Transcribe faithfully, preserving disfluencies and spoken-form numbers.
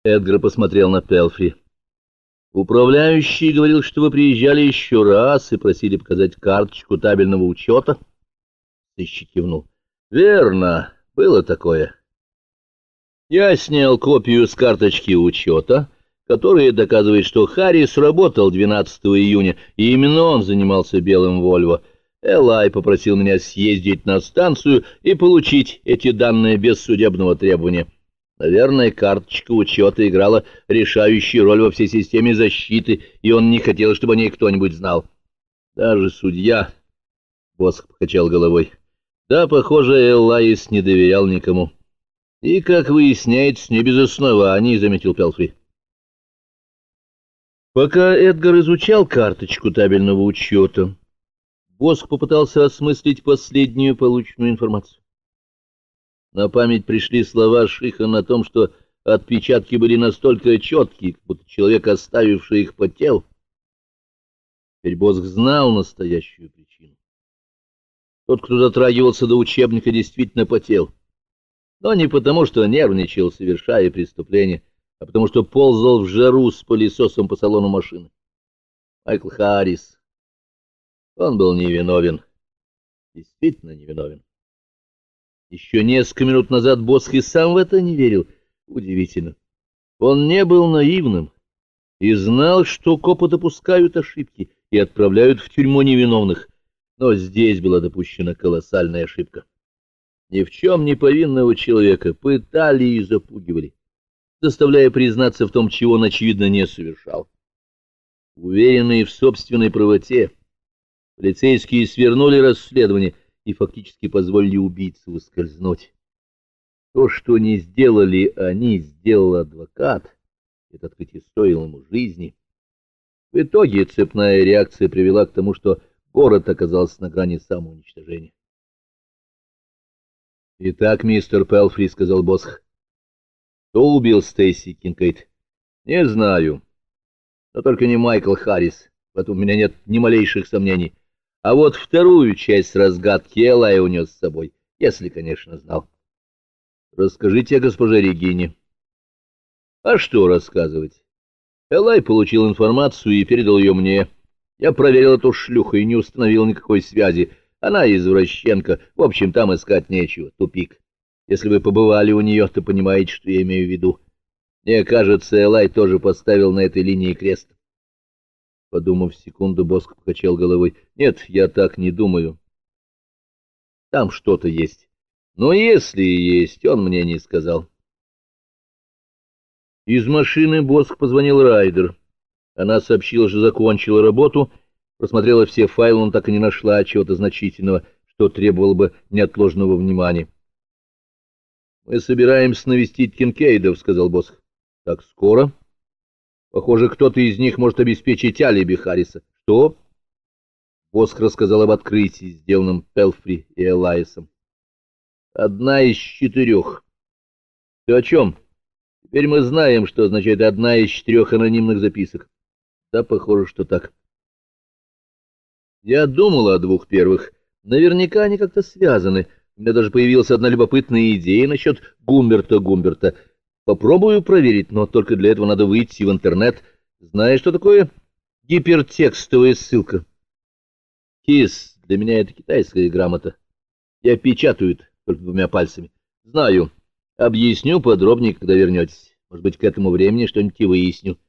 Эдгар посмотрел на Пелфри. Управляющий говорил, что вы приезжали еще раз и просили показать карточку табельного учета. Сыщик кивнул. Верно, было такое. Я снял копию с карточки учета, которая доказывает, что Харрис работал двенадцатого июня, и именно он занимался белым Вольво. Элай попросил меня съездить на станцию и получить эти данные без судебного требования. Наверное, карточка учета играла решающую роль во всей системе защиты, и он не хотел, чтобы о ней кто-нибудь знал. Даже судья... Босх покачал головой. Да, похоже, Эллаис не доверял никому. И, как выясняется, не без оснований, — заметил Пелфри. Пока Эдгар изучал карточку табельного учета, Босх попытался осмыслить последнюю полученную информацию. На память пришли слова Шихан о том, что отпечатки были настолько четкие, как будто человек, оставивший их, потел. Теперь Босх знал настоящую причину. Тот, кто дотрагивался до учебника, действительно потел. Но не потому, что нервничал, совершая преступление, а потому что ползал в жару с пылесосом по салону машины. Майкл Харрис. Он был невиновен. Действительно невиновен. Еще несколько минут назад Босх и сам в это не верил. Удивительно. Он не был наивным и знал, что копы допускают ошибки и отправляют в тюрьму невиновных. Но здесь была допущена колоссальная ошибка. Ни в чем не повинного человека пытали и запугивали, заставляя признаться в том, чего он, очевидно, не совершал. Уверенные в собственной правоте, полицейские свернули расследование и фактически позволили убийце ускользнуть. То, что не сделали они, сделал адвокат. Это открытие стоило ему жизни. В итоге цепная реакция привела к тому, что город оказался на грани самоуничтожения. — Итак, мистер Пелфри, — сказал Босх, — кто убил Стейси Кинкейд? — Не знаю. Но только не Майкл Харрис. В этом у меня нет ни малейших сомнений. А вот вторую часть разгадки Элай унес с собой, если, конечно, знал. Расскажите о госпоже Регине. А что рассказывать? Элай получил информацию и передал ее мне. Я проверил эту шлюху и не установил никакой связи. Она извращенка. В общем, там искать нечего. Тупик. Если вы побывали у нее, то понимаете, что я имею в виду. Мне кажется, Элай тоже поставил на этой линии крест. Подумав секунду, Босх покачал головой. Нет, я так не думаю. Там что-то есть. Но если и есть, он мне не сказал. Из машины Босх позвонил Райдер. Она сообщила, что закончила работу, просмотрела все файлы, но так и не нашла чего-то значительного, что требовало бы неотложного внимания. — Мы собираемся навестить Кинкейдов, — сказал Босх. — Так скоро? Похоже, кто-то из них может обеспечить алиби Харриса. — Что? Босх рассказал об открытии, сделанном Пелфри и Элайсом. — Одна из четырех. — Ты о чем? Теперь мы знаем, что означает одна из четырех анонимных записок. Да, похоже, что так. Я думал о двух первых. Наверняка они как-то связаны. У меня даже появилась одна любопытная идея насчет Гумберта-Гумберта. Попробую проверить, но только для этого надо выйти в интернет. Знаешь, что такое гипертекстовая ссылка? Кис, для меня это китайская грамота. Я печатаю только двумя пальцами. Знаю. Объясню подробнее, когда вернетесь. Может быть, к этому времени что-нибудь и выясню.